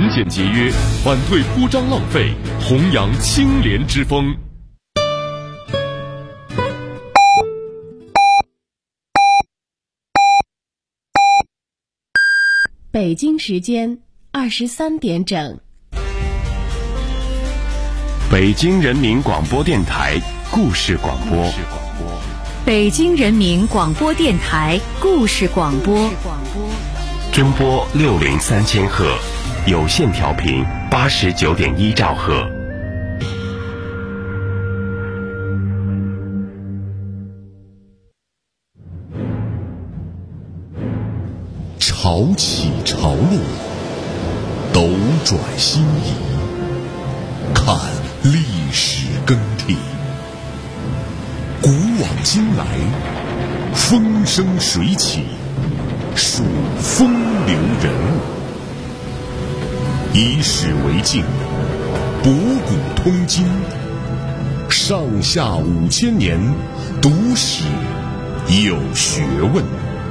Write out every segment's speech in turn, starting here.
俭节约，反对铺张浪费，弘扬清廉之风。 北京时间23点整。 北京人民广播电台故事广播。 北京人民广播电台故事广播。 中波603千赫，有线调频89.1兆赫。 潮起潮落，斗转星移，看历史更替，古往今来，风生水起，数风流人物。以史为镜，博古通今，上下5000年，读史有学问。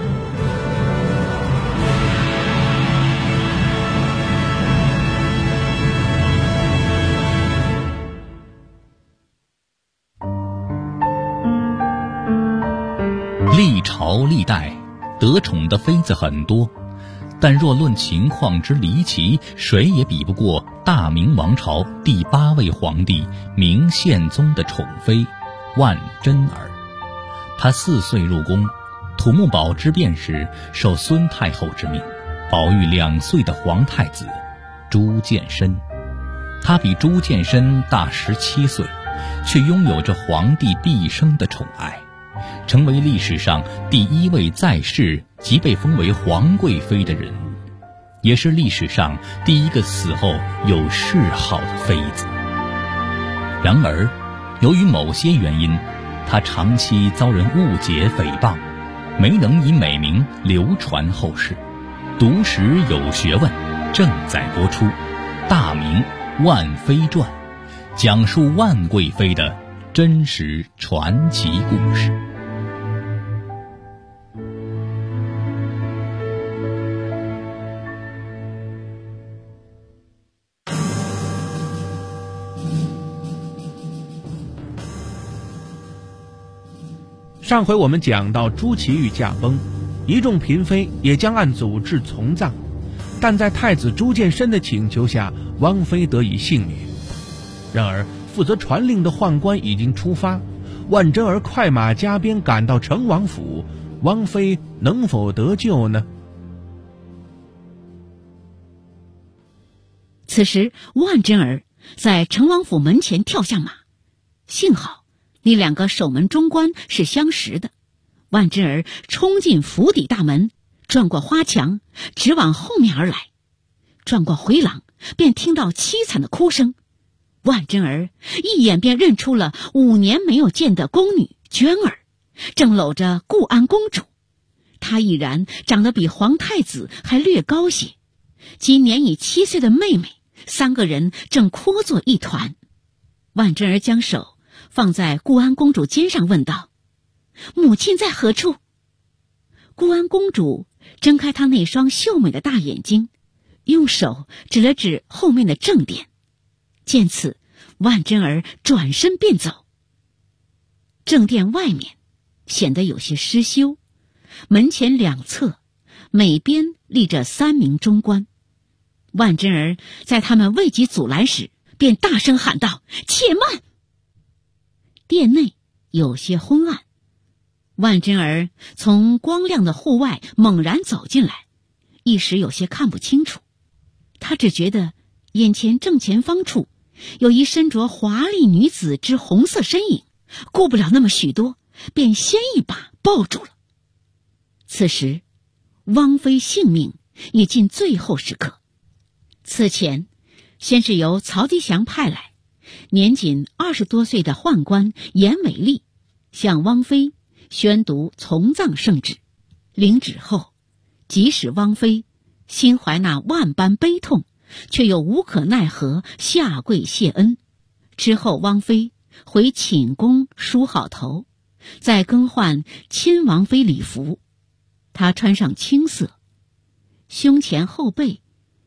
历朝历代得宠的妃子很多，但若论情况之离奇，谁也比不过大明王朝第8位皇帝明宪宗的宠妃万贞儿。她4岁入宫，土木堡之变时受孙太后之命，保育2岁的皇太子朱见深。她比朱见深大17岁，却拥有着皇帝毕生的宠爱，成为历史上第1位在世即被封为皇贵妃的人物，也是历史上第1个死后有谥号的妃子。然而，由于某些原因，她长期遭人误解诽谤，没能以美名流传后世。读史有学问正在播出《大明万妃传》，讲述万贵妃的真实传奇故事。 上回我们讲到朱祁钰驾崩，一众嫔妃也将按祖制从葬，但在太子朱见深的请求下，汪妃得以幸免。然而负责传令的宦官已经出发，万贞儿快马加鞭赶到成王府，汪妃能否得救呢？ 此时万贞儿在成王府门前跳下马，幸好那2个守门中官是相识的。万贞儿冲进府邸大门，转过花墙，直往后面而来。转过回廊，便听到凄惨的哭声。万贞儿一眼便认出了5年没有见的宫女娟儿，正搂着固安公主。她已然长得比皇太子还略高些，及年已7岁的妹妹，3个人正哭作一团。万贞儿将手放在固安公主肩上，问道：“母亲在何处？”固安公主睁开她那双秀美的大眼睛，用手指了指后面的正殿。见此，万贞儿转身便走。正殿外面显得有些失修，门前2侧每边立着3名中官。万贞儿在他们未及阻拦时，便大声喊道：“且慢！”殿内有些昏暗，万贞儿从光亮的户外猛然走进来，一时有些看不清楚。他只觉得眼前正前方处有一身着华丽女子之红色身影，顾不了那么许多，便先一把抱住了。此时汪妃性命已近最后时刻。此前先是由曹吉祥派来年仅20多岁的宦官严美丽向汪妃宣读从葬圣旨，领旨后，即使汪妃心怀那万般悲痛，却又无可奈何，下跪谢恩。之后汪妃回寝宫梳好头，再更换亲王妃礼服。她穿上青色，胸前后背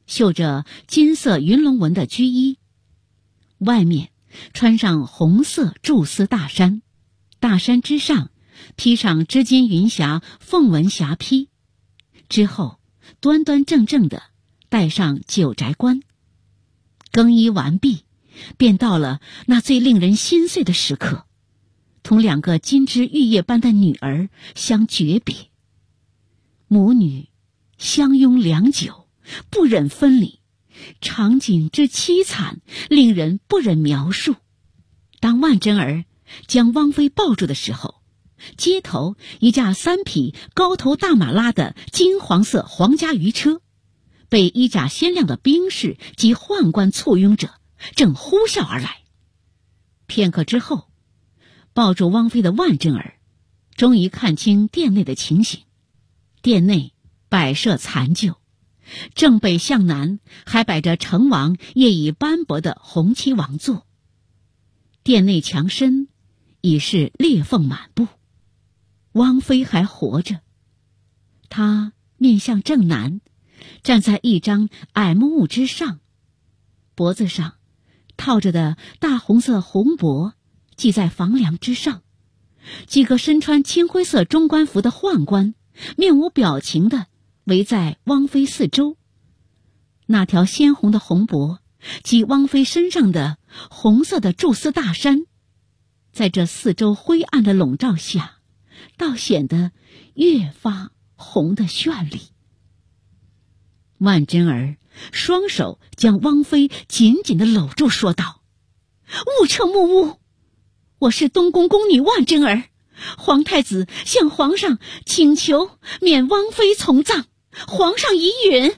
绣着金色云龙纹的绢衣，外面穿上红色苎丝大衫，大衫之上披上织金云霞凤纹霞披，之后端端正正地戴上九宅冠。更衣完毕，便到了那最令人心碎的时刻，同2个金枝玉叶般的女儿相诀别。母女相拥良久，不忍分离，场景之凄惨，令人不忍描述。当万贞儿将汪妃抱住的时候，街头一架3匹高头大马拉的金黄色皇家御车，被衣甲鲜亮的兵士及宦官簇拥着，正呼啸而来。片刻之后，抱住汪妃的万贞儿终于看清殿内的情形。殿内摆设残旧，正北向南还摆着成王业已斑驳的红漆王座，殿内墙身已是裂缝满布。汪妃还活着，她面向正南，站在一张矮木屋之上，脖子上套着的大红色红帛系在房梁之上。几个身穿青灰色中官服的宦官面无表情地围在汪妃四周。那条鲜红的红帛及汪妃身上的红色的苎丝大衫，在这四周灰暗的笼罩下，倒显得越发红得绚丽。万贞儿双手将汪妃紧紧地搂住，说道：“勿称木屋，我是东宫宫女万贞儿，皇太子向皇上请求免汪妃从葬，皇上已允。”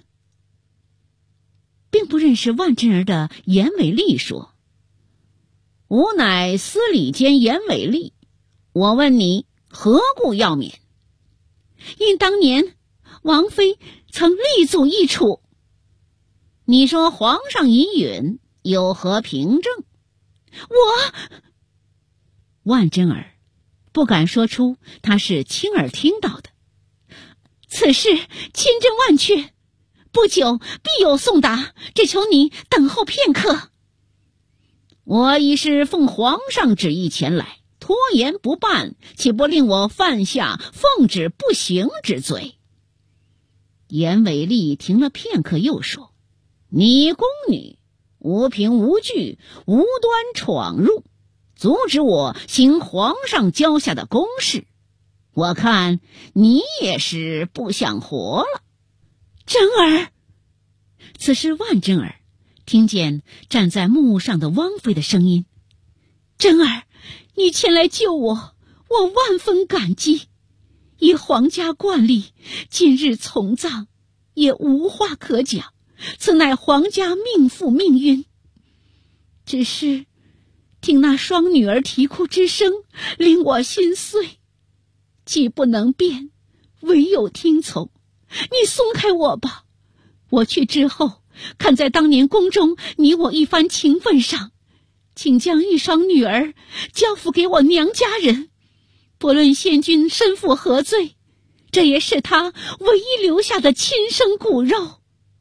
并不认识万贞儿的严伟丽说：“吾乃司礼监严伟丽，我问你何故要免？”“因当年王妃曾力阻易处。”“你说皇上已允，有何凭证？”“万贞儿不敢说出他是亲耳听到的。此事千真万确，不久必有送达，只求你等候片刻。”“我已是奉皇上旨意前来，拖延不办，岂不令我犯下奉旨不行之罪？”严伟丽停了片刻，又说：“你宫女无凭无据，无端闯入，阻止我行皇上交下的公事，我看你也是不想活了。”“贞儿！”此时万贞儿听见站在木屋上的汪妃的声音：“贞儿，你前来救我，我万分感激。依皇家惯例，今日从葬也无话可讲，此乃皇家命妇命运。只是听那双女儿啼哭之声，令我心碎，既不能辩，唯有听从。你松开我吧，我去之后，看在当年宫中你我一番情分上，请将一双女儿交付给我娘家人。不论先君身负何罪，这也是他唯一留下的亲生骨肉。”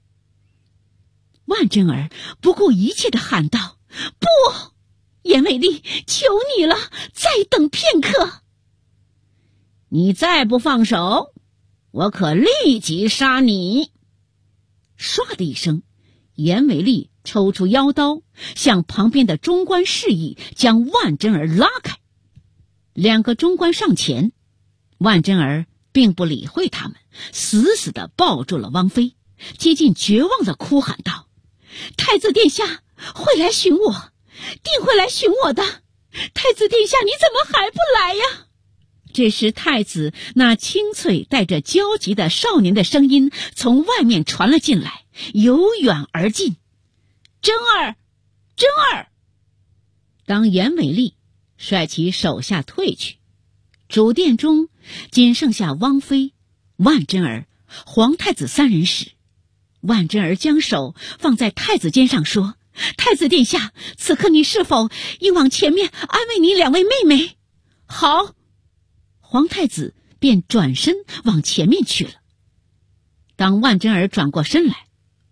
万贞儿不顾一切地喊道：“不！严伟丽，求你了，再等片刻。你再不放手，我可立即杀你！”唰的一声，严伟丽抽出腰刀，向旁边的中官示意将万贞儿拉开。2个中官上前，万贞儿并不理会他们，死死地抱住了汪妃，接近绝望地哭喊道：“太子殿下会来寻我，定会来寻我的。太子殿下，你怎么还不来呀？”这时太子那清脆带着焦急的少年的声音从外面传了进来，由远而近：“贞儿，贞儿！”当严伟丽率其手下退去，主殿中仅剩下汪妃、万贞儿、皇太子3人时，万贞儿将手放在太子肩上说：“太子殿下，此刻你是否应往前面安慰你2位妹妹？”“好。”皇太子便转身往前面去了。当万贞儿转过身来，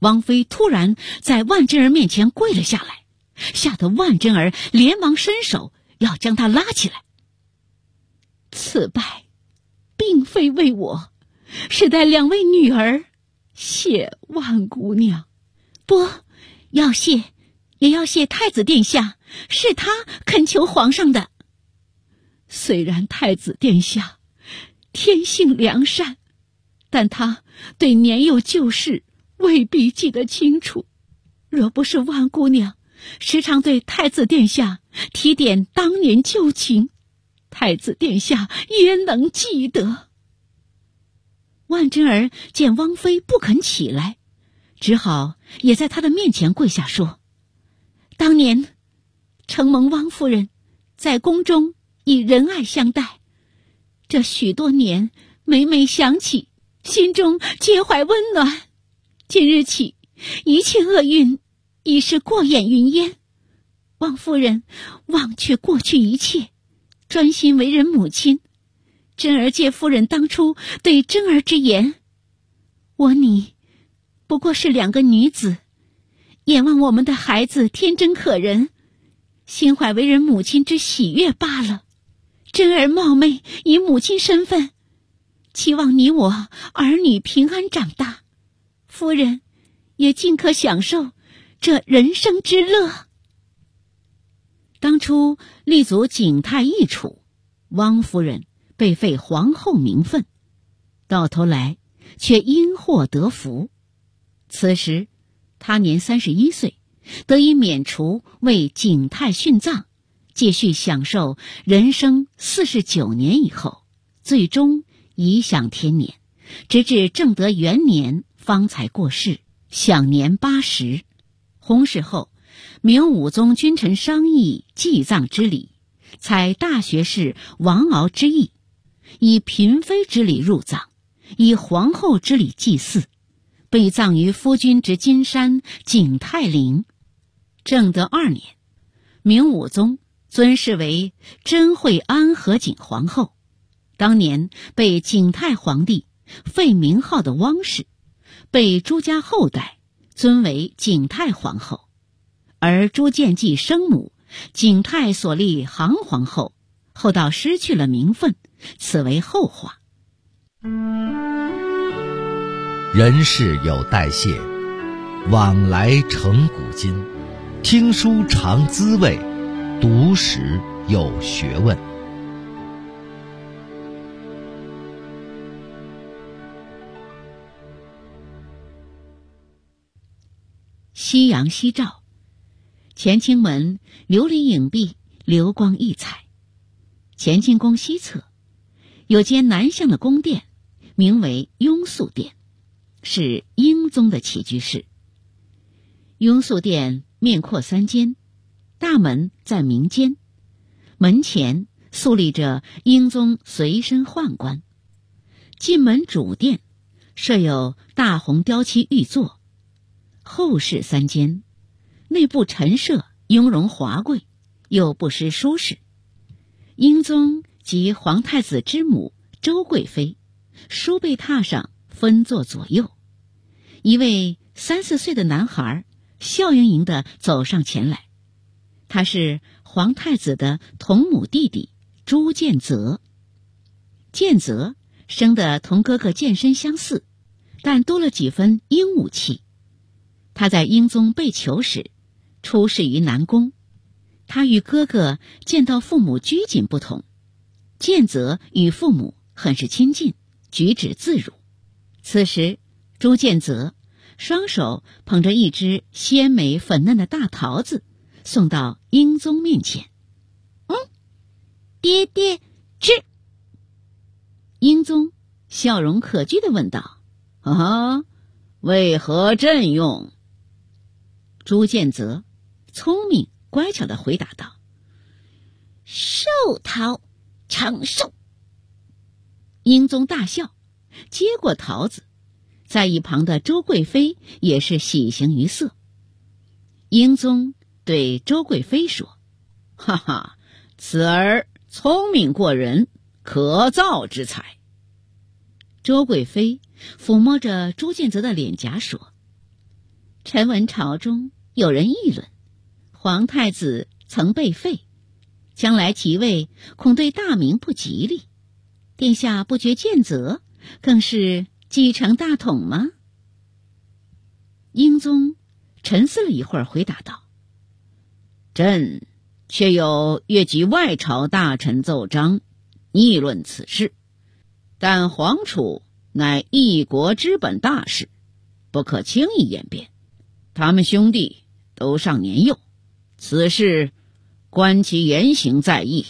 汪妃突然在万贞儿面前跪了下来，吓得万贞儿连忙伸手要将她拉起来。此拜并非为我，是代两位女儿谢万姑娘。不，要谢也要谢太子殿下，是他恳求皇上的。虽然太子殿下天性良善，但他对年幼旧事未必记得清楚，若不是万姑娘时常对太子殿下提点当年旧情，太子殿下焉能记得？万贞儿见汪妃不肯起来，只好也在她的面前跪下说：当年承蒙汪夫人在宫中以仁爱相待，这许多年每每想起，心中皆怀温暖。今日起，一切厄运已是过眼云烟，汪夫人忘却过去一切，专心为人母亲。贞儿借夫人当初对贞儿之言，我你不过是两个女子，眼望我们的孩子天真可人，心怀为人母亲之喜悦罢了。贞儿冒昧以母亲身份，期望你我儿女平安长大，夫人也尽可享受这人生之乐。当初立足景泰易储，汪夫人被废皇后名分，到头来却因祸得福。此时她年31岁，得以免除为景泰殉葬，继续享受人生49年以后，最终颐享天年，直至正德元年方才过世，享年80。薨逝后，明武宗君臣商议祭葬之礼，采大学士王敖之意，以嫔妃之礼入葬，以皇后之礼祭祀，被葬于夫君之金山景泰陵。正德2年，明武宗尊谥为真惠安和景皇后。当年被景泰皇帝废名号的汪氏，被朱家后代尊为景泰皇后，而朱见济生母景泰所立杭皇后，后到失去了名分，此为后话。 人事有代谢，往来成古今。听书尝滋味，读史有学问。 夕阳西照，乾清门琉璃影壁，流光溢彩。乾清宫西侧有间南向的宫殿，名为雍肃殿，是英宗的起居室。雍肃殿面阔3间，大门在明间，门前肃立着英宗随身宦官。进门主殿设有大红雕漆玉座，后室3间，内部陈设雍容华贵，又不失舒适。英宗及皇太子之母周贵妃梳背榻上分坐左右，一位3、4岁的男孩笑盈盈地走上前来，他是皇太子的同母弟弟朱建泽。建泽生得同哥哥建身相似，但多了几分鹦鹉气。他在英宗被囚时出仕于南宫，他与哥哥见到父母拘谨不同，建泽与父母很是亲近，举止自如。此时朱建泽双手捧着一只鲜美粉嫩的大桃子，送到英宗面前。爹爹吃。英宗笑容可掬地问道：为何朕用？朱建泽聪明乖巧地回答道：寿桃长寿。英宗大笑，接过桃子，在一旁的周贵妃也是喜形于色。英宗对周贵妃说：哈哈，此儿聪明过人，可造之才。周贵妃抚摸着朱建泽的脸颊说： 臣闻朝中有人议论，皇太子曾被废，将来即位恐对大明不吉利，殿下不觉见责，更是继承大统吗？英宗沉思了一会儿，回答道：朕却有越级外朝大臣奏章议论此事，但皇储乃一国之本大事，不可轻易言辩。他们兄弟都尚年幼，此事观其言行在意。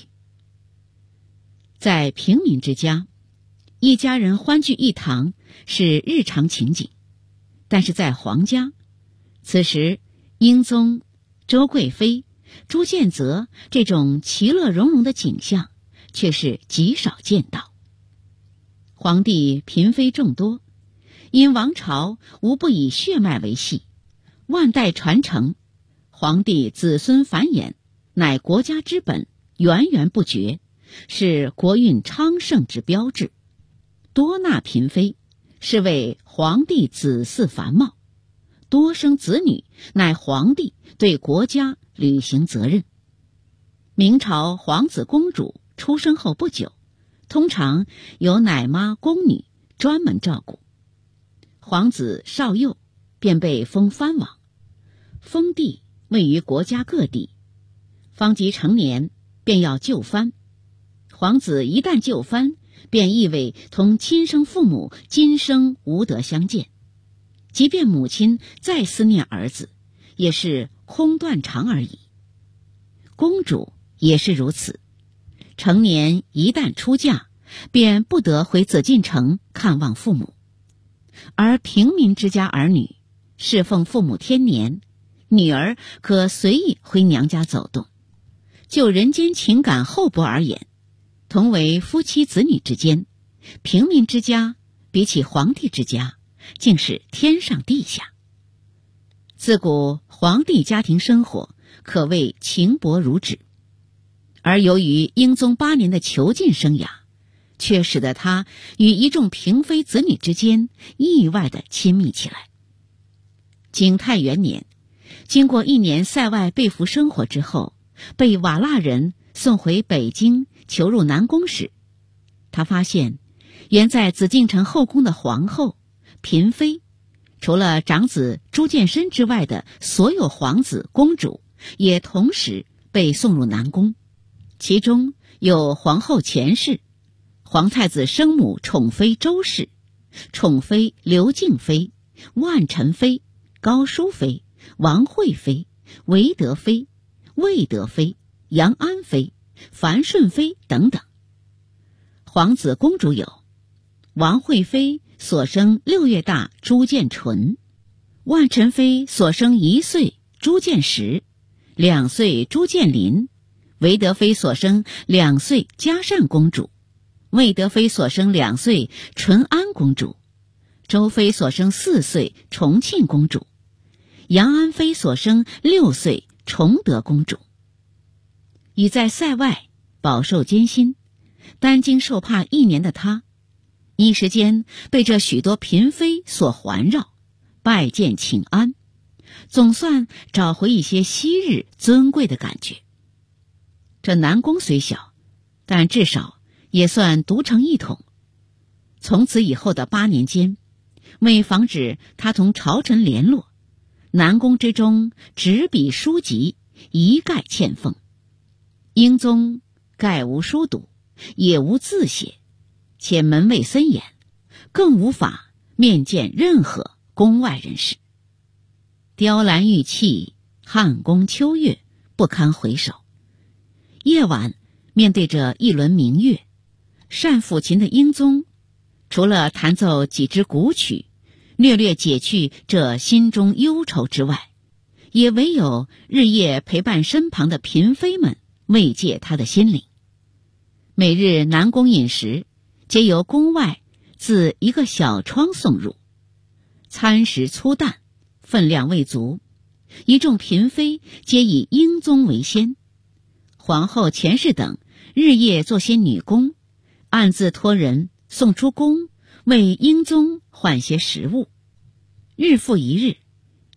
在平民之家，一家人欢聚一堂是日常情景，但是在皇家，此时英宗、周贵妃、朱建泽这种其乐融融的景象却是极少见到。皇帝嫔妃众多，因王朝无不以血脉为系，万代传承，皇帝子孙繁衍乃国家之本，源源不绝，是国运昌盛之标志。多纳嫔妃是为皇帝子嗣繁茂，多生子女乃皇帝对国家履行责任。明朝皇子公主出生后不久，通常由奶妈宫女专门照顾，皇子少幼便被封藩王，封地位于国家各地，方及成年便要就藩。皇子一旦就藩，便意味同亲生父母今生无得相见，即便母亲再思念儿子，也是空断肠而已。公主也是如此，成年一旦出嫁，便不得回紫禁城看望父母。而平民之家儿女侍奉父母天年，女儿可随意回娘家走动。就人间情感厚薄而言，同为夫妻子女之间，平民之家比起皇帝之家竟是天上地下。自古皇帝家庭生活可谓情薄如纸，而由于英宗8年的囚禁生涯，却使得他与一众嫔妃子女之间意外地亲密起来。景泰元年，经过1年塞外被俘生活之后，被瓦剌人送回北京囚入南宫时，他发现原在紫禁城后宫的皇后、嫔妃，除了长子朱见深之外的所有皇子公主也同时被送入南宫，其中有皇后钱氏、皇太子生母宠妃周氏、宠妃刘敬妃、万宸妃、高淑妃、王惠妃、韦德妃、魏德妃、杨安妃、樊顺妃等等。皇子公主有王惠妃所生6月大朱见纯，万宸妃所生1岁朱见实、2岁朱见林，韦德妃所生2岁嘉善公主，魏德妃所生2岁淳安公主，周妃所生4岁重庆公主，杨安妃所生6岁崇德公主。已在塞外饱受艰辛，担惊受怕1年的她，一时间被这许多嫔妃所环绕，拜见请安，总算找回一些昔日尊贵的感觉。这南宫虽小，但至少也算独成一统。从此以后的8年间，为防止他同朝臣联络，南宫之中纸笔书籍一概欠奉。英宗概无书读，也无字写，且门卫森严，更无法面见任何宫外人士。雕栏玉砌，汉宫秋月，不堪回首。夜晚面对着一轮明月，善抚琴的英宗除了弹奏几支古曲，略略解去这心中忧愁之外，也唯有日夜陪伴身旁的嫔妃们慰藉他的心灵。每日南宫饮食皆由宫外自一个小窗送入，餐食粗淡，分量未足，一众嫔妃皆以英宗为先。皇后钱氏等日夜做些女工，暗自托人送出宫，为英宗换些食物。日复一日，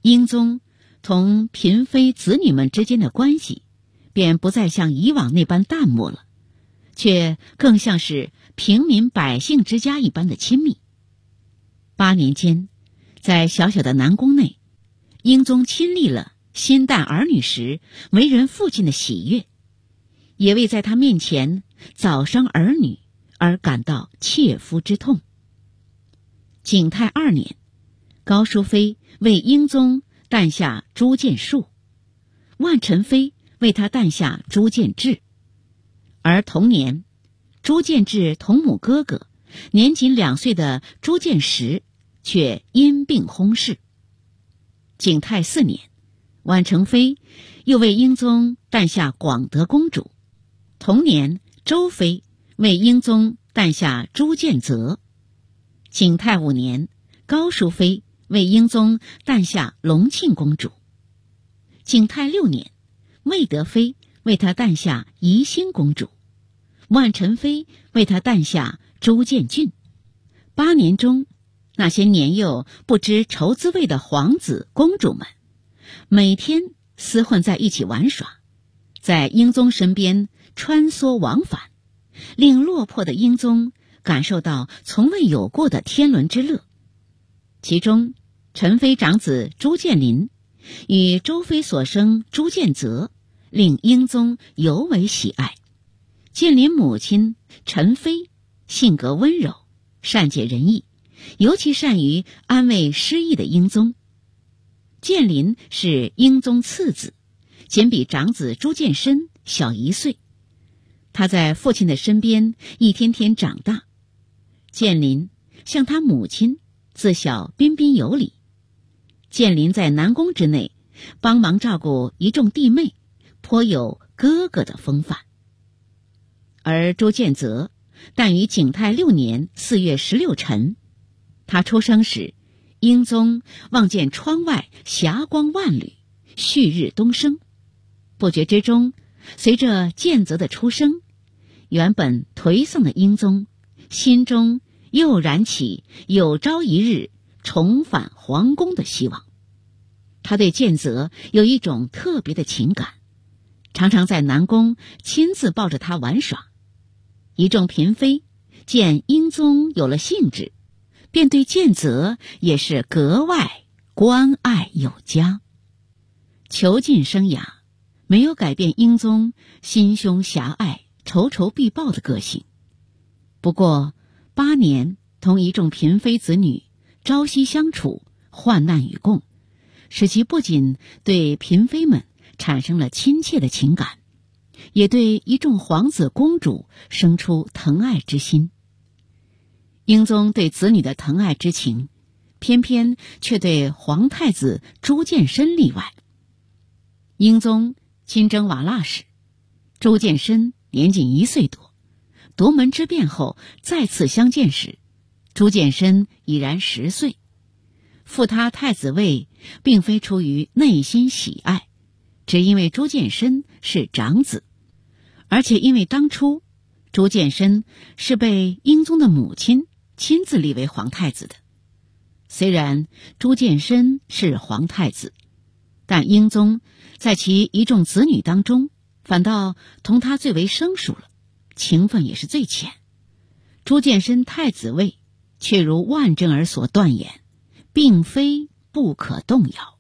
英宗同嫔妃子女们之间的关系便不再像以往那般淡漠了，却更像是平民百姓之家一般的亲密。8年间，在小小的南宫内，英宗亲历了心诞儿女时为人父亲的喜悦，也为在他面前早生儿女而感到切肤之痛。景泰2年，高淑妃为英宗诞下朱见述，万宸妃为他诞下朱见志，而同年，朱见志同母哥哥年仅2岁的朱见实却因病薨逝。景泰4年，万宸妃又为英宗诞下广德公主，同年，周妃为英宗诞下朱见泽。景泰5年，高淑妃为英宗诞下隆庆公主。景泰6年，魏德妃为他诞下宜兴公主，万宸妃为他诞下朱见俊。8年中，那些年幼不知愁滋味的皇子公主们，每天厮混在一起玩耍，在英宗身边穿梭往返，令落魄的英宗感受到从未有过的天伦之乐。其中，宸妃长子朱见林与周妃所生朱见泽令英宗尤为喜爱。建林母亲宸妃性格温柔，善解人意，尤其善于安慰失意的英宗。建林是英宗次子，仅比长子朱见深小1岁。他在父亲的身边一天天长大。建林像他母亲，自小彬彬有礼。建林在南宫之内帮忙照顾一众弟妹，颇有哥哥的风范。而朱见泽诞于景泰6年4月16辰，他出生时，英宗望见窗外霞光万缕，旭日东升。不觉之中，随着见泽的出生，原本颓丧的英宗心中又燃起有朝一日重返皇宫的希望。他对建泽有一种特别的情感，常常在南宫亲自抱着他玩耍。一众嫔妃见英宗有了兴致，便对建泽也是格外关爱有加。囚禁生涯没有改变英宗心胸狭隘、仇仇必报的个性。不过8年同一众嫔妃子女朝夕相处，患难与共，使其不仅对嫔妃们产生了亲切的情感，也对一众皇子公主生出疼爱之心。英宗对子女的疼爱之情，偏偏却对皇太子朱见深例外。英宗亲征瓦剌时，朱见深年仅1岁多，夺门之变后再次相见时，朱见深已然10岁。复他太子位并非出于内心喜爱，只因为朱见深是长子，而且因为当初朱见深是被英宗的母亲亲自立为皇太子的。虽然朱见深是皇太子，但英宗在其一众子女当中反倒同他最为生疏了，情分也是最浅。朱见深太子位却如万贞儿所断言，并非不可动摇。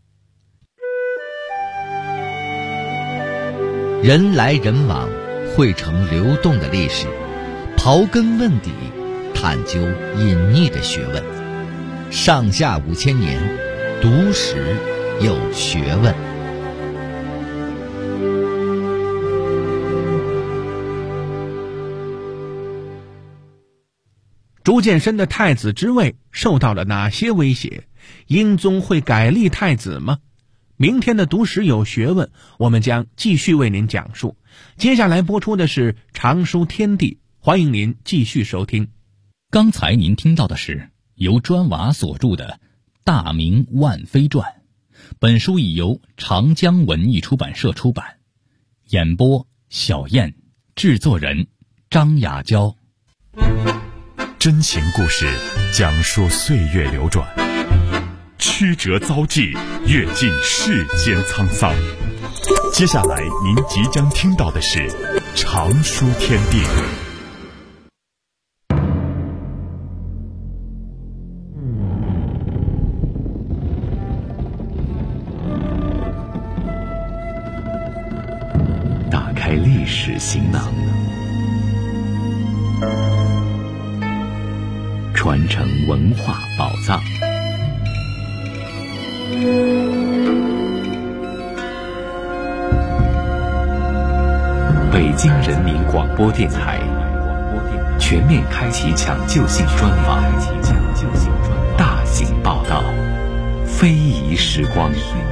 人来人往，汇成流动的历史，刨根问底，探究隐匿的学问。上下5000年，读史有学问。 朱见深的太子之位受到了哪些威胁？英宗会改立太子吗？明天的读史有学问，我们将继续为您讲述。接下来播出的是常书天地，欢迎您继续收听。 刚才您听到的是由砖瓦所著的《大明万妃传》，本书已由长江文艺出版社出版。演播小燕，制作人张雅娇。 真情故事，讲述岁月流转， 曲折遭际，阅尽世间沧桑。接下来您即将听到的是常书天地。打开历史行囊，传承文化宝藏。北京人民广播电台全面开启抢救性专访，大型报道，非遗时光。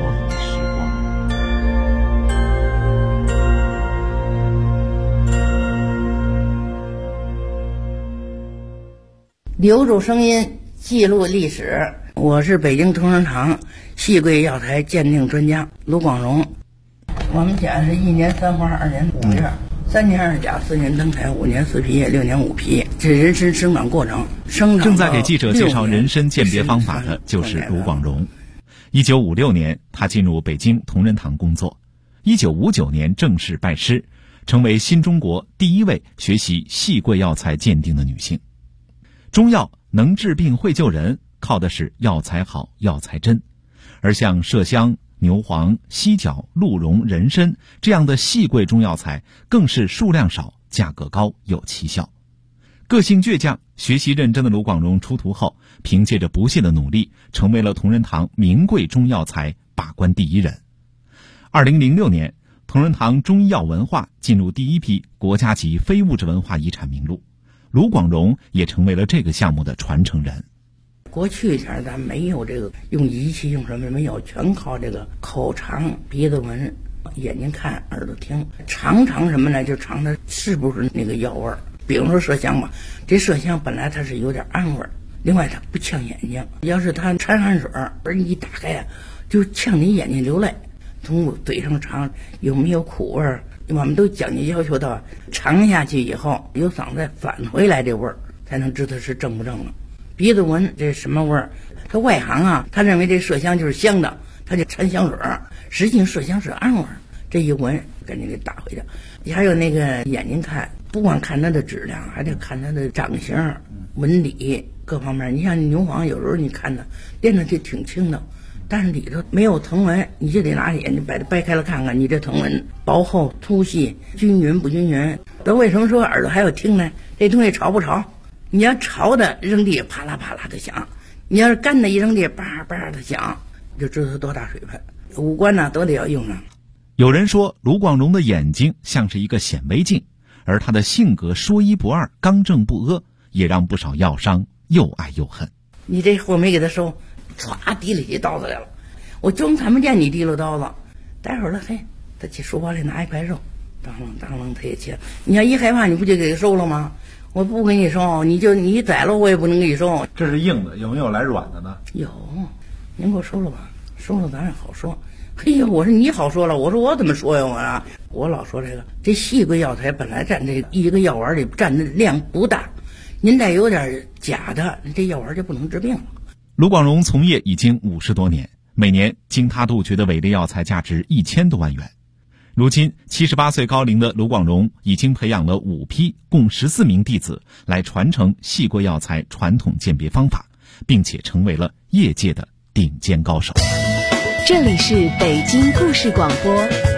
留住声音，记录历史。我是北京同仁堂细桂药材鉴定专家卢广荣。我们家是1年3花2年5月，3年2甲4年登台5年4皮6年5皮，这人参生长过程。 正在给记者介绍人参鉴别方法的就是卢广荣。1956年，他进入北京同仁堂工作。1959年正式拜师，成为新中国第一位学习细桂药材鉴定的女性。中药能治病会救人，靠的是药材好药材真，而像麝香、牛黄、犀角、鹿茸、人参这样的细桂中药材更是数量少、价格高、有奇效。个性倔强、学习认真的卢广荣出徒后，凭借着不懈的努力，成为了同仁堂名贵中药材把关第一人。2006年，同仁堂中医药文化进入第一批国家级非物质文化遗产名录，卢广荣也成为了这个项目的传承人。 过去前咱没有这个用仪器用什么没有，全靠这个口尝、鼻子闻、眼睛看、耳朵听，尝什么呢？就尝它是不是那个药味儿。比如说麝香吧，这麝香本来它是有点暗味儿，另外它不呛眼睛，要是它掺汗水而一打开啊，就呛你眼睛流泪。从嘴上尝有没有苦味儿，我们都讲究要求到尝下去以后有嗓子返回来这味儿，才能知道是正不正了。鼻子闻这什么味儿？他外行啊，他认为这麝香就是香的，他就掺香水儿，实际麝香是暗味儿。这一闻赶紧给打回去。还有那个眼睛看，不光看它的质量，还得看它的长相、纹理各方面。你像牛黄，有时候你看它练的就挺轻的，但是里头没有藤纹，你就得拿眼睛把它掰开了看看，你这藤纹薄厚、粗细、均匀不均匀。那为什么说耳朵还要听呢？这东西潮不潮？你要潮的扔地啪啦啪啦的响，你要是干的一扔地叭叭的响，就知道它多大水分。五官呢都得要用上。 有人说卢广荣的眼睛像是一个显微镜，而他的性格说一不二、刚正不阿，也让不少药商又爱又恨。 你这货没给他收，歘提了起刀子来了，我就看不见你提溜刀子。待会儿了，嘿，他去书包里拿一块肉，当啷当啷他也切。你要一害怕，你不就给他收了吗？我不给你收，你宰了我也不能给你收。 这是硬的，有没有来软的呢？ 有，您给我收了吧，收了咱也好说。嘿呀，我说你好说了，我说我怎么说呀？我老说这细桂药材本来占这一个药丸里占的量不大，您再有点假的，这药丸就不能治病了。 卢广荣从业已经50多年，每年经他杜绝的伪劣药材价值1000多万元。如今78岁高龄的卢广荣已经培养了5批共14名弟子来传承细桂药材传统鉴别方法，并且成为了业界的顶尖高手。 这里是北京故事广播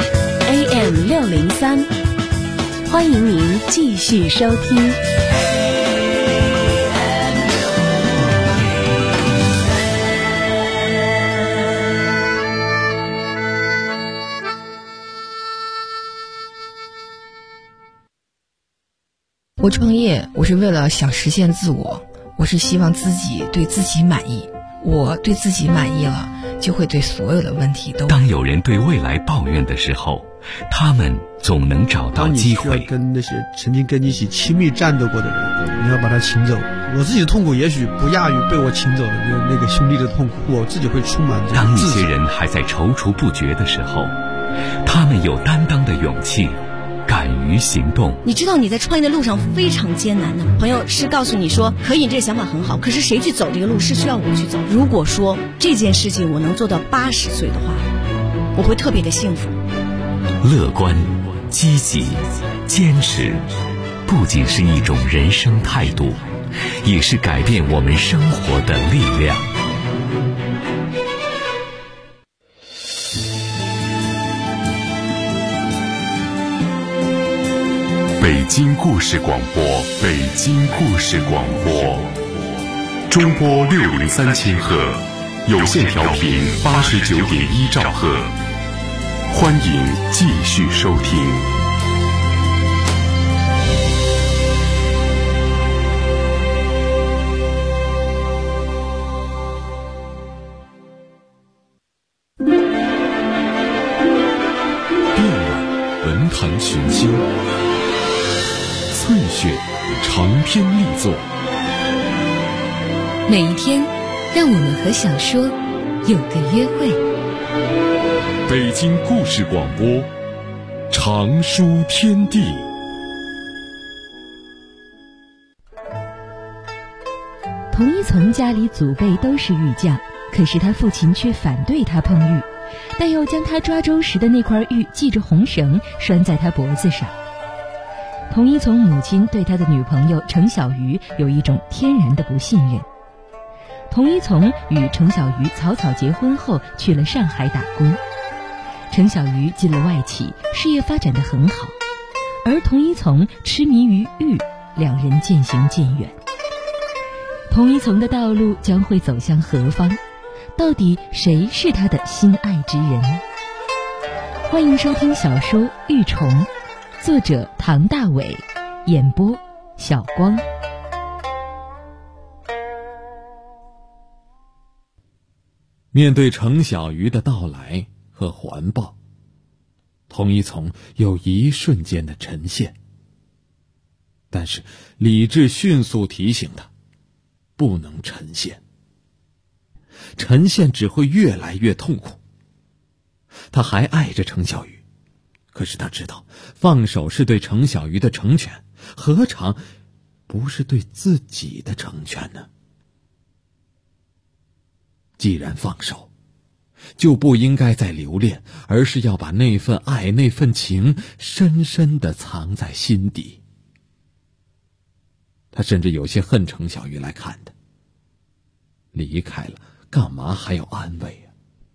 AM603，欢迎您继续收听。 我创业，我是为了想实现自我，我是希望自己对自己满意。我对自己满意了，就会对所有的问题都。 当有人对未来抱怨的时候，他们总能找到机会。 当你需要跟那些曾经跟你一起亲密战斗过的人，你要把他请走。我自己的痛苦也许不亚于被我请走的那个兄弟的痛苦，我自己会充满这当一些人还在踌躇不决的时候，他们有担当的勇气， 敢于行动。 你知道你在创业的路上非常艰难的，朋友是告诉你说可以，这个想法很好，可是谁去走这个路是需要我去走。如果说这件事情我能做到80岁的话，我会特别的幸福。 乐观、积极、坚持，不仅是一种人生态度，也是改变我们生活的力量。 北京故事广播，北京故事广播，中波603赫，有线调频89.1兆赫，欢迎继续收听。遍览文坛群星，翠雪长篇力作， 每一天让我们和小说有个约会。 北京故事广播，长书天地。 童一从家里祖辈都是玉匠，可是他父亲却反对他碰玉，但又将他抓周时的那块玉系着红绳拴在他脖子上。童一从母亲对他的女朋友程小鱼有一种天然的不信任。童一从与程小鱼草草结婚后去了上海打工，程小鱼进了外企，事业发展得很好，而童一从痴迷于玉，两人渐行渐远。童一从的道路将会走向何方？到底谁是他的心爱之人？欢迎收听小说《玉虫》，作者唐大伟，演播小光。 面对程小鱼的到来和环抱，童一从有一瞬间的沉陷，但是理智迅速提醒他不能沉陷，沉陷只会越来越痛苦。他还爱着程小鱼，可是他知道放手是对程小鱼的成全，何尝不是对自己的成全呢？既然放手，就不应该再留恋，而是要把那份爱那份情深深地藏在心底。他甚至有些恨程小鱼来看他，离开了干嘛还要安慰啊？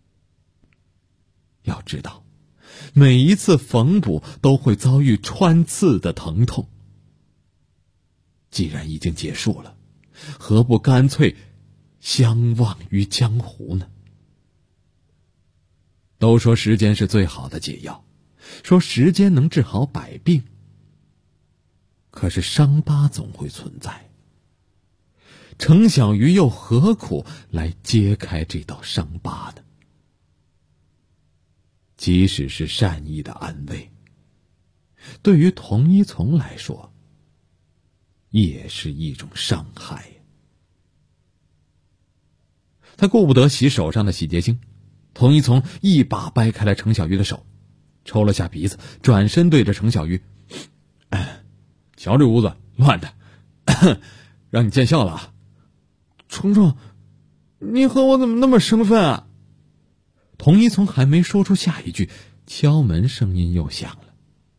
要知道每一次缝补都会遭遇穿刺的疼痛，既然已经结束了，何不干脆相忘于江湖呢？都说时间是最好的解药，说时间能治好百病，可是伤疤总会存在。程小鱼又何苦来揭开这道伤疤呢？即使是善意的安慰，对于童一从来说也是一种伤害。他顾不得洗手上的洗洁精，童一从一把掰开了程小鱼的手，抽了下鼻子，转身对着程小鱼：瞧这屋子乱的，让你见笑了啊！虫虫，你和我怎么那么生分啊？童一从还没说出下一句，敲门声音又响了。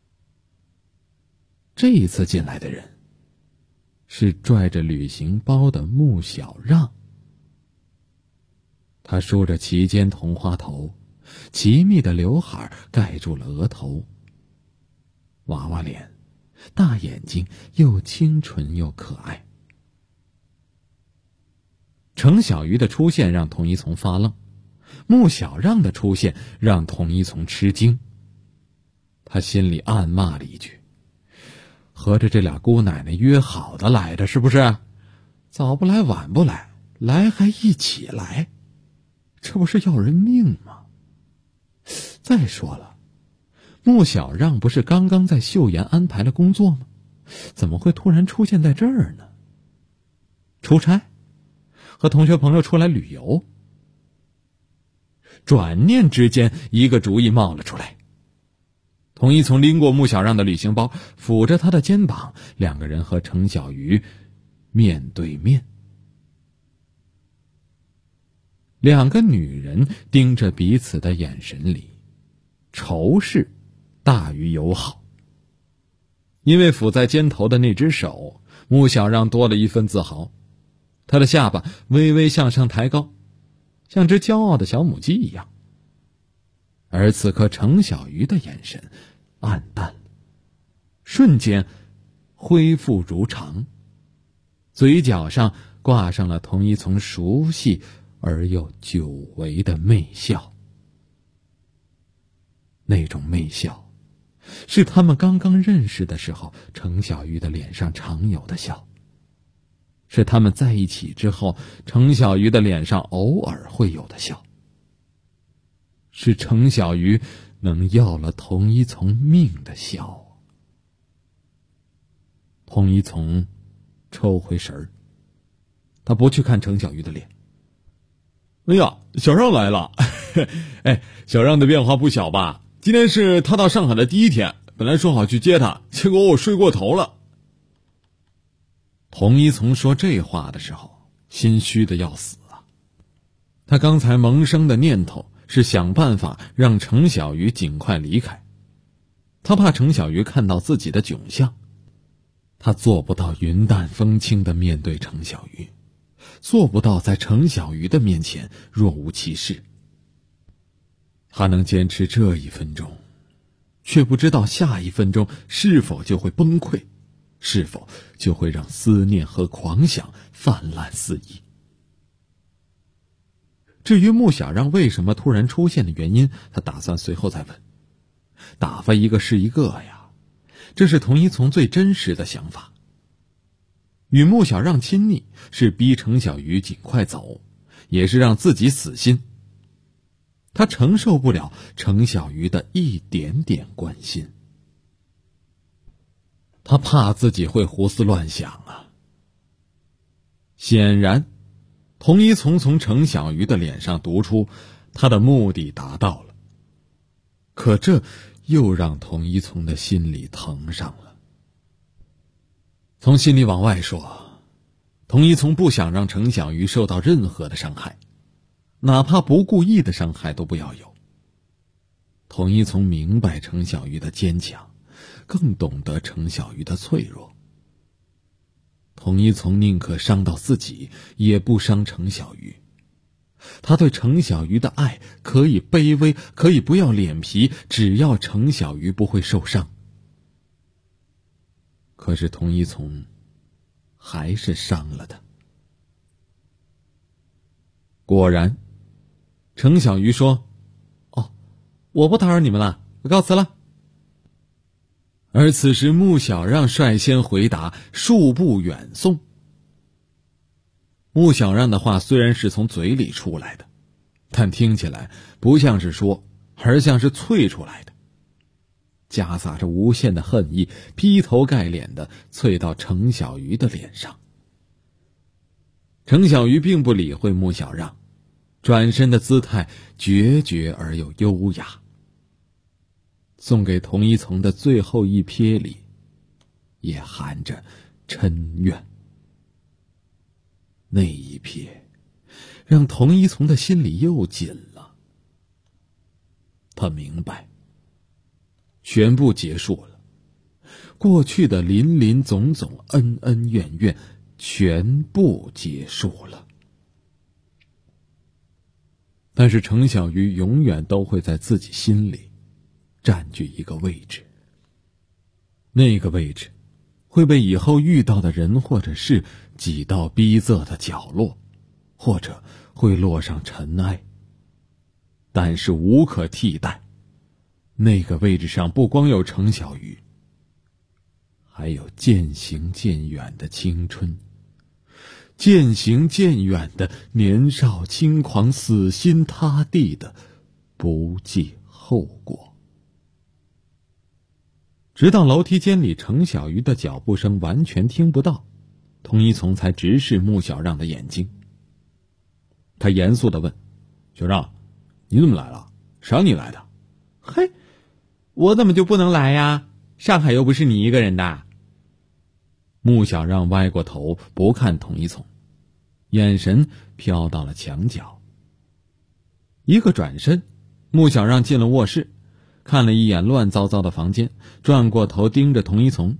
这一次进来的人是拽着旅行包的穆小让。他梳着齐肩同花头，齐密的刘海盖住了额头，娃娃脸，大眼睛，又清纯又可爱。程小鱼的出现让童一从发愣，穆小让的出现让童一从吃惊。他心里暗骂了一句：合着这俩姑奶奶约好的来着是不是？早不来晚不来，来还一起来，这不是要人命吗？再说了，穆小让不是刚刚在秀妍安排了工作吗？怎么会突然出现在这儿呢？出差？和同学朋友出来旅游？转念之间，一个主意冒了出来。 童一从拎过穆小让的旅行包，抚着他的肩膀，两个人和程小鱼面对面。两个女人盯着彼此的眼神里，仇视大于友好。因为抚在肩头的那只手，穆小让多了一分自豪，他的下巴微微向上抬高，像只骄傲的小母鸡一样。而此刻程小鱼的眼神暗淡，瞬间恢复如常，嘴角上挂上了童一从熟悉而又久违的媚笑。那种媚笑是他们刚刚认识的时候程小鱼的脸上常有的笑，是他们在一起之后程小鱼的脸上偶尔会有的笑，是程小鱼能要了童一从命的笑。童一从抽回神儿，他不去看程小鱼的脸。哎呀，小让来了。哎，小让的变化不小吧？今天是他到上海的第一天，本来说好去接他，结果我睡过头了。童一从说这话的时候心虚的要死啊。他刚才萌生的念头是想办法让程小鱼尽快离开，他怕程小鱼看到自己的窘相，他做不到云淡风轻地面对程小鱼，做不到在程小鱼的面前若无其事。他能坚持这1分钟，却不知道下1分钟是否就会崩溃，是否就会让思念和狂想泛滥肆意。至于穆小让为什么突然出现的原因，他打算随后再问。打发一个是一个呀，这是童一从最真实的想法。与穆小让亲昵是逼程小鱼尽快走，也是让自己死心。他承受不了程小鱼的一点点关心，他怕自己会胡思乱想啊。显然童一从程小鱼的脸上读出他的目的达到了，可这又让童一从的心里疼上了。从心里往外说，童一从不想让程小鱼受到任何的伤害，哪怕不故意的伤害都不要有。童一从明白程小鱼的坚强，更懂得程小鱼的脆弱。童一从宁可伤到自己，也不伤程小鱼。他对程小鱼的爱可以卑微，可以不要脸皮，只要程小鱼不会受伤。可是童一从还是伤了他。果然，程小鱼说：“哦，我不打扰你们了，我告辞了。”而此时穆小让率先回答，数步远送。穆小让的话虽然是从嘴里出来的，但听起来不像是说，而像是啐出来的，夹杂着无限的恨意，劈头盖脸的啐到程小鱼的脸上。程小鱼并不理会穆小让，转身的姿态决绝而又优雅。送给童一从的最后一瞥里，也含着嗔怨。那一瞥，让童一从的心里又紧了。他明白，全部结束了，过去的林林总总、恩恩怨怨，全部结束了。但是程小鱼永远都会在自己心里占据一个位置，那个位置会被以后遇到的人或者事挤到逼仄的角落，或者会落上尘埃，但是无可替代。那个位置上不光有程小鱼，还有渐行渐远的青春，渐行渐远的年少轻狂、死心塌地的不计后果。直到楼梯间里程小鱼的脚步声完全听不到，童一从才直视穆小让的眼睛。他严肃地问：“小让，你怎么来了？谁让你来的？”“嘿， 我怎么就不能来呀？上海又不是你一个人的。穆小让歪过头不看童一从，眼神飘到了墙角。一个转身，穆小让进了卧室，看了一眼乱糟糟的房间，转过头盯着童一从。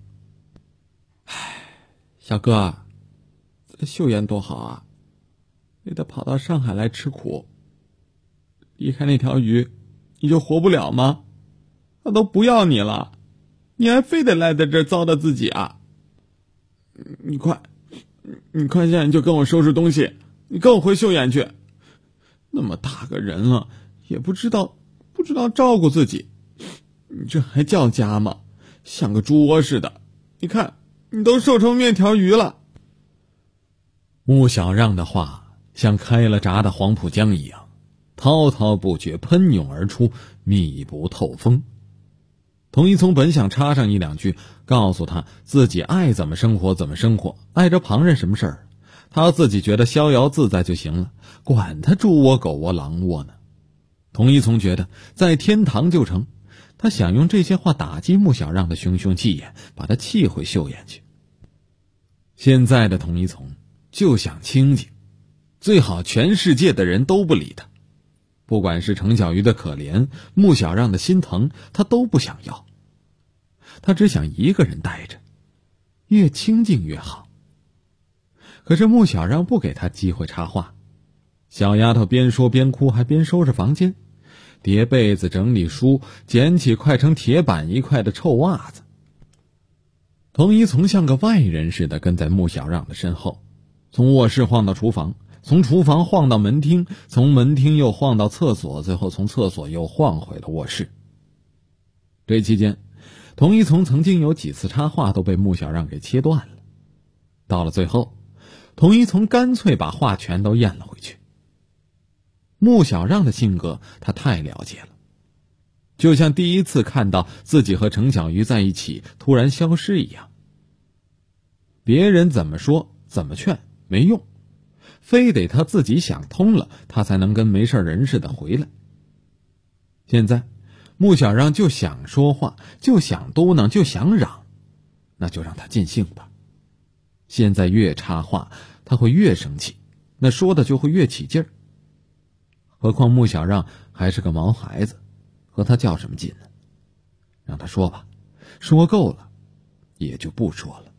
小哥，秀妍多好啊，你得跑到上海来吃苦。离开那条鱼，你就活不了吗？他都不要你了，你还非得赖在这儿糟蹋自己啊！你快现在就跟我收拾东西，你跟我回秀妍去。那么大个人了，也不知道照顾自己，你这还叫家吗？像个猪窝似的，你看你都瘦成面条鱼了。穆小让的话像开了闸的黄浦江一样，滔滔不绝喷涌而出，密不透风。童一从本想插上一两句，告诉他自己爱怎么生活怎么生活，碍着旁人什么事儿，他自己觉得逍遥自在就行了，管他猪窝狗窝狼窝呢。童一从觉得在天堂就成，他想用这些话打击穆小让的熊熊气焰，把他气回秀妍去。现在的童一从就想清静，最好全世界的人都不理他，不管是程小鱼的可怜，穆小让的心疼，他都不想要。他只想一个人待着，越清静越好。可是穆小让不给他机会插话，小丫头边说边哭，还边收拾房间，叠被子整理书，捡起快成铁板一块的臭袜子。童一从像个外人似的跟在穆小让的身后，从卧室晃到厨房，从厨房晃到门厅，从门厅又晃到厕所，最后从厕所又晃回了卧室。这期间，童一从曾经有几次插话都被穆小让给切断了。到了最后，童一从干脆把话全都咽了回去。穆小让的性格他太了解了，就像第一次看到自己和程小鱼在一起突然消失一样。别人怎么说怎么劝没用，非得他自己想通了，他才能跟没事人似的回来。现在穆小让就想说话，就想嘟囔，就想嚷，那就让他尽兴吧。现在越插话他会越生气，那说的就会越起劲儿。何况穆小让还是个毛孩子，和他较什么劲呢？让他说吧，说够了也就不说了。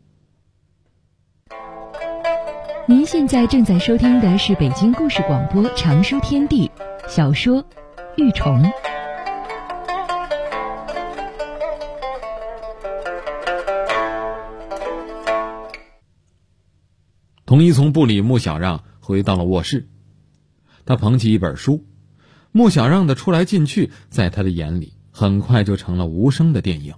您现在正在收听的是北京故事广播长书天地小说《玉虫》。 童一从不理穆小让，回到了卧室。他捧起一本书，穆小让的出来进去在他的眼里很快就成了无声的电影。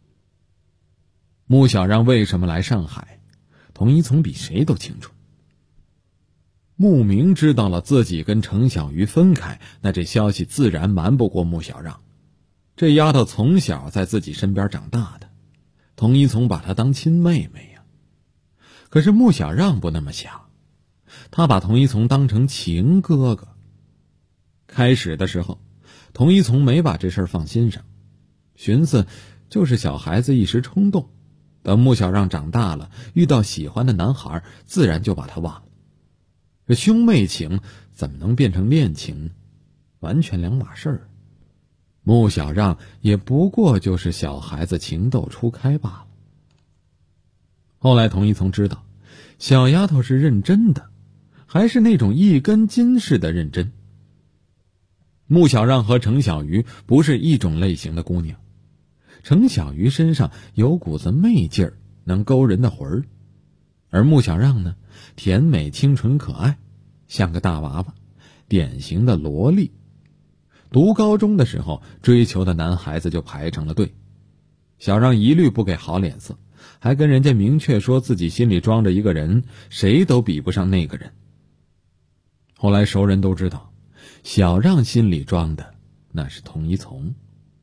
穆小让为什么来上海，童一从比谁都清楚。穆明知道了自己跟程小鱼分开，那这消息自然瞒不过穆小让。这丫头从小在自己身边长大的，童一从把她当亲妹妹呀。可是穆小让不那么想，他把童一从当成情哥哥。开始的时候，童一从没把这事儿放心上，寻思就是小孩子一时冲动，等穆小让长大了，遇到喜欢的男孩，自然就把他忘了。这兄妹情怎么能变成恋情？完全两码事儿。穆小让也不过就是小孩子情窦初开罢了。后来童一从知道，小丫头是认真的，还是那种一根筋似的认真。穆小让和程小鱼不是一种类型的姑娘，程小鱼身上有股子媚劲儿，能勾人的魂儿，而穆小让呢，甜美清纯可爱，像个大娃娃，典型的萝莉。读高中的时候，追求的男孩子就排成了队，小让一律不给好脸色，还跟人家明确说自己心里装着一个人，谁都比不上那个人。后来熟人都知道，小让心里装的那是童一从。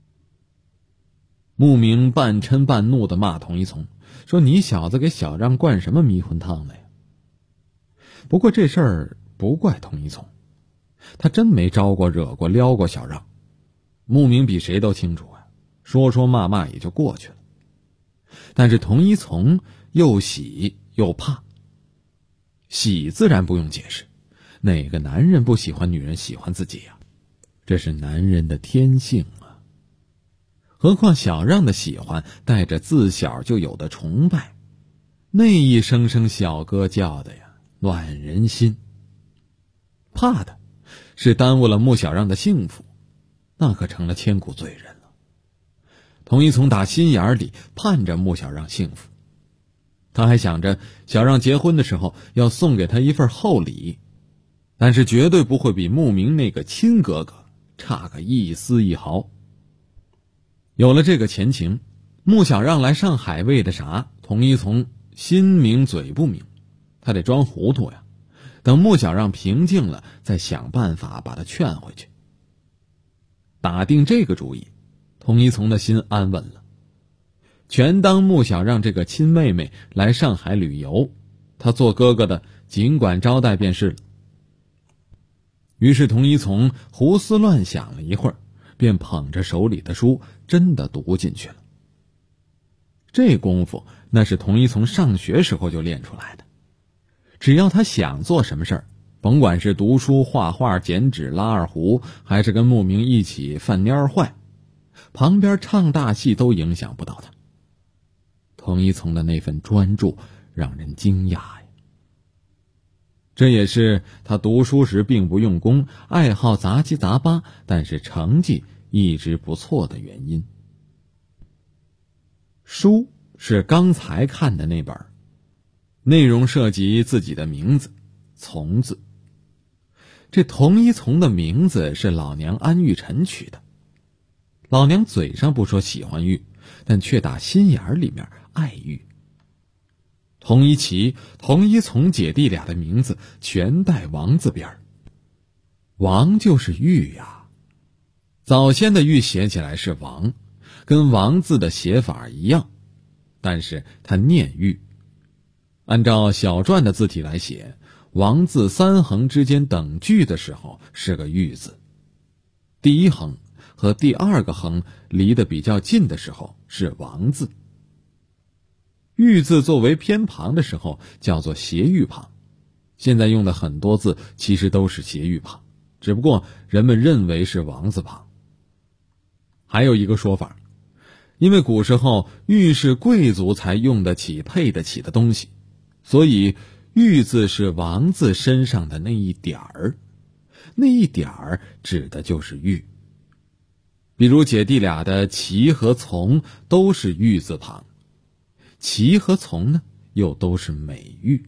穆明半嗔半怒地骂童一从，说你小子给小让灌什么迷魂汤了呀？不过这事儿不怪童一从，他真没招过惹过撩过小让。穆明比谁都清楚啊， 说说骂骂也就过去了。但是童一从又喜又怕。喜自然不用解释，哪个男人不喜欢女人喜欢自己呀？这是男人的天性啊。何况小让的喜欢带着自小就有的崇拜，那一声声小歌叫的呀，暖人心。怕的是耽误了穆小让的幸福，那可成了千古罪人了。童一从打心眼里盼着穆小让幸福，他还想着小让结婚的时候要送给他一份厚礼，但是绝对不会比穆明那个亲哥哥差个一丝一毫。有了这个前情，穆小让来上海为的啥？童一从心明嘴不明，他得装糊涂呀。等穆小让平静了，再想办法把他劝回去。打定这个主意，童一从的心安稳了，全当穆小让这个亲妹妹来上海旅游，他做哥哥的尽管招待便是了。于是童一从胡思乱想了一会儿，便捧着手里的书真的读进去了。这功夫那是童一从上学时候就练出来的，只要他想做什么事儿，甭管是读书、画画、剪纸、拉二胡，还是跟穆明一起犯蔫坏，旁边唱大戏都影响不到他。童一从的那份专注让人惊讶呀。这也是他读书时并不用功，爱好杂七杂八，但是成绩一直不错的原因。书是刚才看的那本，内容涉及自己的名字从字。这童一从的名字是老娘安玉宸取的，老娘嘴上不说喜欢玉，但却打心眼里面爱玉。童一奇、童一从姐弟俩的名字全带王字边，王就是玉呀。早先的玉写起来是王，跟王字的写法一样，但是它念玉。按照小篆的字体来写，王字三横之间等距的时候是个玉字，第一横和第二个横离得比较近的时候是王字。玉字作为偏旁的时候叫做斜玉旁，现在用的很多字其实都是斜玉旁，只不过人们认为是王字旁。还有一个说法，因为古时候玉是贵族才用得起配得起的东西，所以玉字是王字身上的那一点儿，那一点儿指的就是玉。比如姐弟俩的齐和从都是玉字旁，齐和从呢又都是美玉。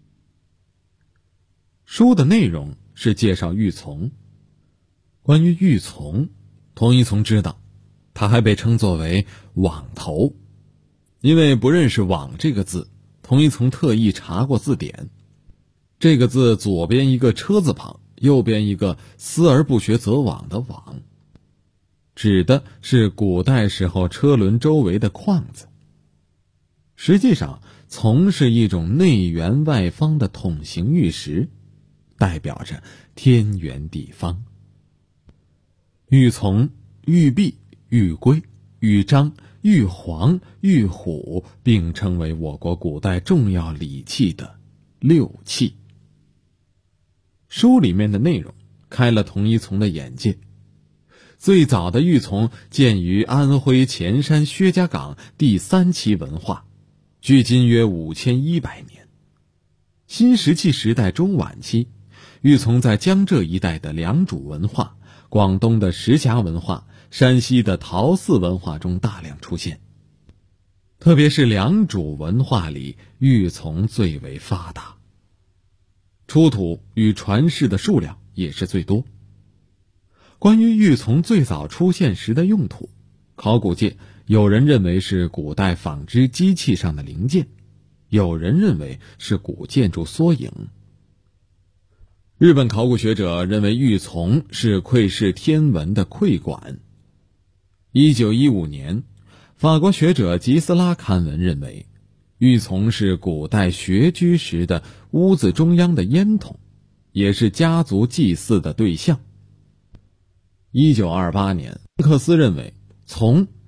书的内容是介绍玉琮。关于玉琮，童一从知道他还被称作为网头，因为不认识网这个字，童一从特意查过字典。这个字左边一个车字旁，右边一个思而不学则罔的罔，指的是古代时候车轮周围的框子。实际上琮是一种内圆外方的筒形玉石，代表着天圆地方。玉琮、玉璧、玉圭、玉章、玉璜、玉虎并称为我国古代重要礼器的六器。书里面的内容开了童一从的眼界。最早的玉琮见于安徽潜山薛家岗第3期文化，距今约5100年。新石器时代中晚期，玉琮在江浙一带的良渚文化、广东的石峡文化、山西的陶寺文化中大量出现，特别是良渚文化里玉琮最为发达，出土与传世的数量也是最多。关于玉琮最早出现时的用途，考古界有人认为是古代纺织机器上的零件，有人认为是古建筑缩影。日本考古学者认为玉琮是窥视天文的窥管。1915年，法国学者吉斯拉刊文认为，玉琮是古代穴居时的屋子中央的烟筒，也是家族祭祀的对象。1928年，克斯认为琮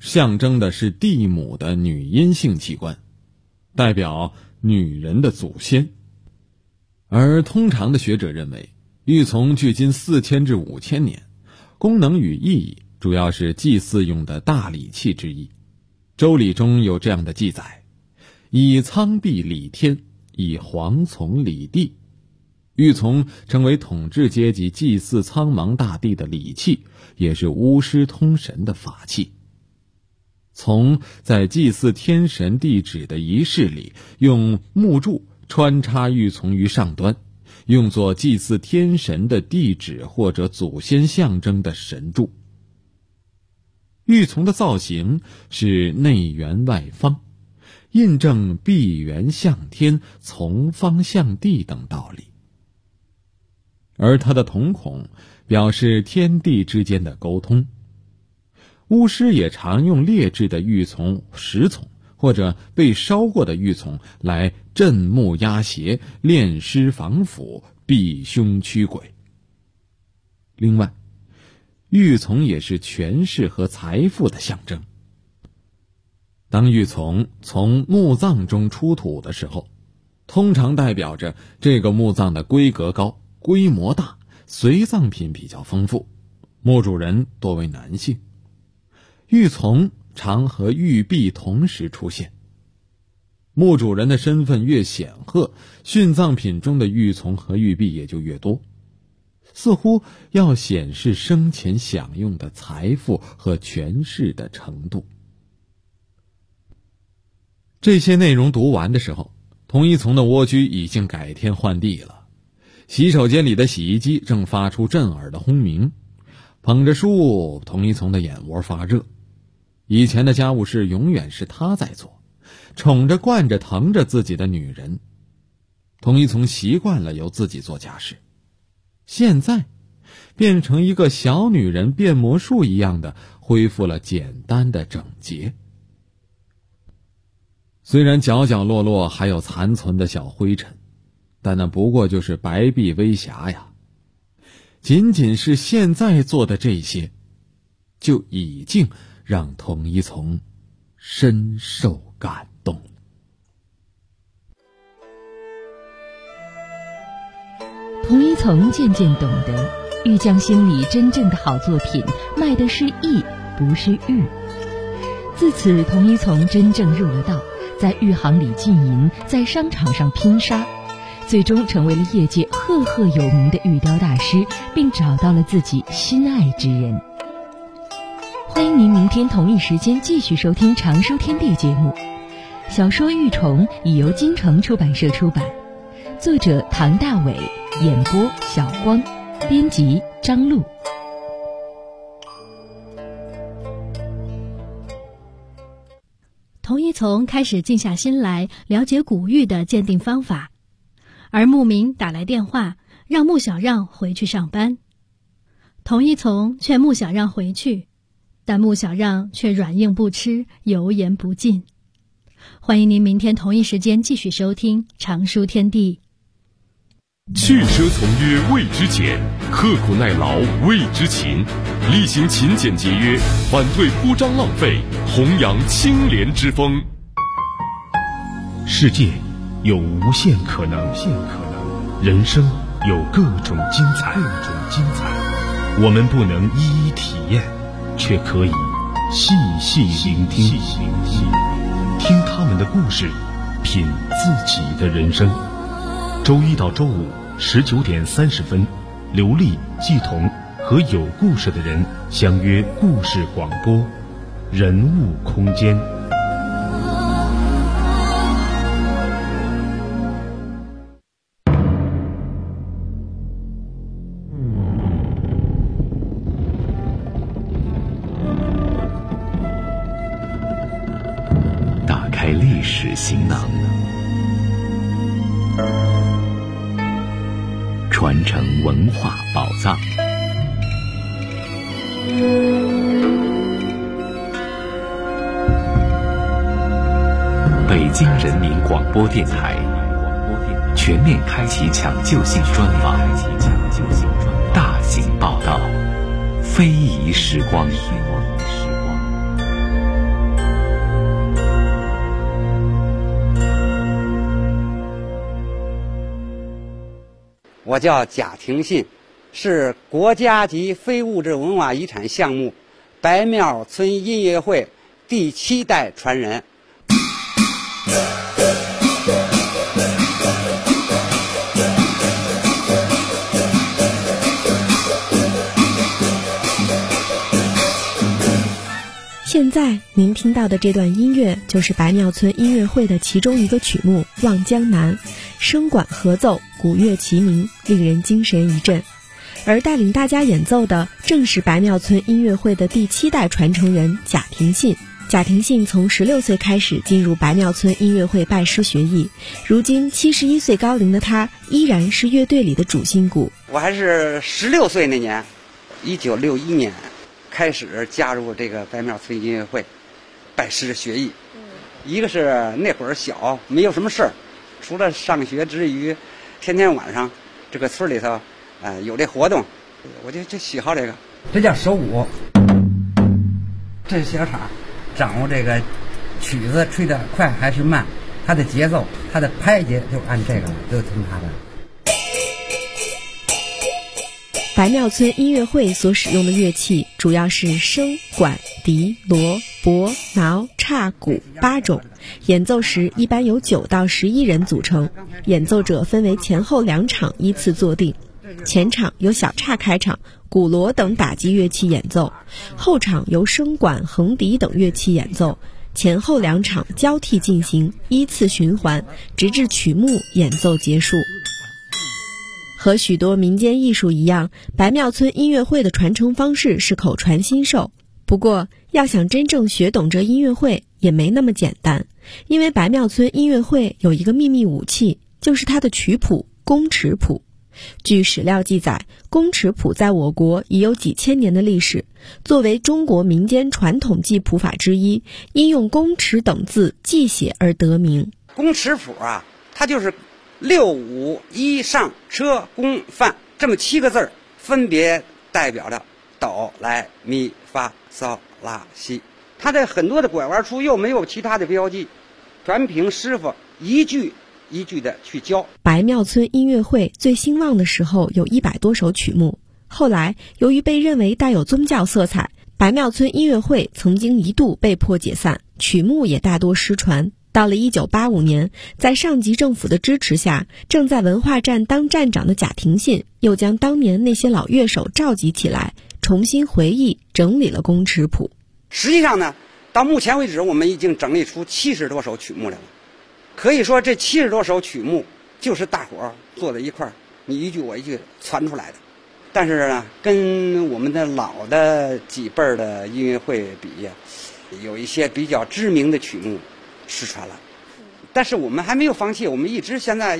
象征的是地母的女阴性器官，代表女人的祖先。而通常的学者认为，玉琮距今4000至5000年，功能与意义主要是祭祀用的大礼器之一。周礼中有这样的记载：以苍璧礼天，以黄琮礼地。玉琮成为统治阶级祭祀苍茫大地的礼器，也是巫师通神的法器。琮在祭祀天神地旨的仪式里，用木柱穿插玉琮于上端，用作祭祀天神的地旨或者祖先象征的神柱。玉琮的造型是内圆外方，印证闭圆向天、从方向地等道理。而它的瞳孔表示天地之间的沟通。巫师也常用劣质的玉琮、石琮或者被烧过的玉琮来镇木压邪、炼尸防腐、避凶驱鬼。另外，玉琮也是权势和财富的象征。当玉琮从墓葬中出土的时候，通常代表着这个墓葬的规格高、规模大，随葬品比较丰富，墓主人多为男性。玉琮常和玉璧同时出现，墓主人的身份越显赫，殉葬品中的玉琮和玉璧也就越多，似乎要显示生前享用的财富和权势的程度。这些内容读完的时候，童一从的蜗居已经改天换地了。洗手间里的洗衣机正发出震耳的轰鸣，捧着书，童一从的眼窝发热。以前的家务事永远是他在做，宠着惯着疼着自己的女人。童一从习惯了由自己做家事，现在变成一个小女人变魔术一样的恢复了简单的整洁。虽然角角落落还有残存的小灰尘，但那不过就是白璧微瑕呀。仅仅是现在做的这些，就已经让童一从深受感动。 童一从渐渐懂得，玉匠心里真正的好作品卖的是艺，不是玉。自此，童一从真正入了道，在玉行里经营，在商场上拼杀，最终成为了业界赫赫有名的玉雕大师，并找到了自己心爱之人。欢迎您明天同一时间继续收听《常书天地》节目。小说《玉虫》已由京城出版社出版，作者唐大伟，演播小光，编辑张璐。 童一从开始静下心来了解古玉的鉴定方法，而牧民打来电话让穆小让回去上班。童一从劝穆小让回去，但穆小让却软硬不吃，油盐不进。欢迎您明天同一时间继续收听《常书天地》。 去奢从约谓之俭，刻苦耐劳谓之勤，厉行勤俭节约，反对铺张浪费，弘扬清廉之风。 世界有无限可能，人生有各种精彩。我们不能一一体验，却可以细细聆听，听他们的故事，品自己的人生。周一到周五19点30分，刘丽、季彤和有故事的人相约故事广播，人物空间。 打开历史行囊，传承文化宝藏。北京人民广播电台全面开启抢救性专访，大型报道，非遗时光。 我叫贾廷信，是国家级非物质文化遗产项目白庙村音乐会第7代传人。 现在您听到的这段音乐就是白庙村音乐会的其中一个曲目《望江南》，声管合奏，鼓乐齐鸣，令人精神一振。而带领大家演奏的正是白庙村音乐会的第7代传承人贾廷信。贾廷信从16岁开始进入白庙村音乐会拜师学艺，如今71岁高龄的他依然是乐队里的主心骨。 我还是16岁那年，1961年开始加入这个白庙村音乐会，拜师学艺。一个是那会儿小，没有什么事儿，除了上学之余，天天晚上这个村里头，有这活动，我就喜好这个。这叫手鼓，这是小叉，掌握这个曲子吹得快还是慢，它的节奏，它的拍节就按这个了，都听它的。 白庙村音乐会所使用的乐器主要是笙、管、笛、锣、钹、挠、叉、鼓8种，演奏时一般由9到11人组成，演奏者分为前后2场依次坐定。前场由小叉开场，鼓锣等打击乐器演奏，后场由笙管、横笛等乐器演奏，前后2场交替进行，依次循环，直至曲目演奏结束。和许多民间艺术一样，白庙村音乐会的传承方式是口传心授。不过，要想真正学懂这音乐会也没那么简单，因为白庙村音乐会有一个秘密武器，就是它的曲谱宫尺谱。据史料记载，宫尺谱在我国已有几千年的历史，作为中国民间传统记谱法之一，因用宫尺等字记写而得名。 宫尺谱啊，它就是6、5、1上车宫范这么7个字，分别代表着哆来咪发嗦拉西。它的很多的拐弯处又没有其他的标记，全凭师傅一句一句的去教。 白庙村音乐会最兴旺的时候有100多首曲目，后来由于被认为带有宗教色彩，白庙村音乐会曾经一度被迫解散，曲目也大多失传。到了1985年，在上级政府的支持下，正在文化站当站长的贾廷信又将当年那些老乐手召集起来，重新回忆整理了宫尺谱。 实际上呢，到目前为止我们已经整理出70多首曲目来了。可以说这70多首曲目就是大伙儿坐在一块儿，你一句我一句传出来的。但是呢，跟我们的老的几辈儿的音乐会比呀，有一些比较知名的曲目失传了，但是我们还没有放弃，我们一直现在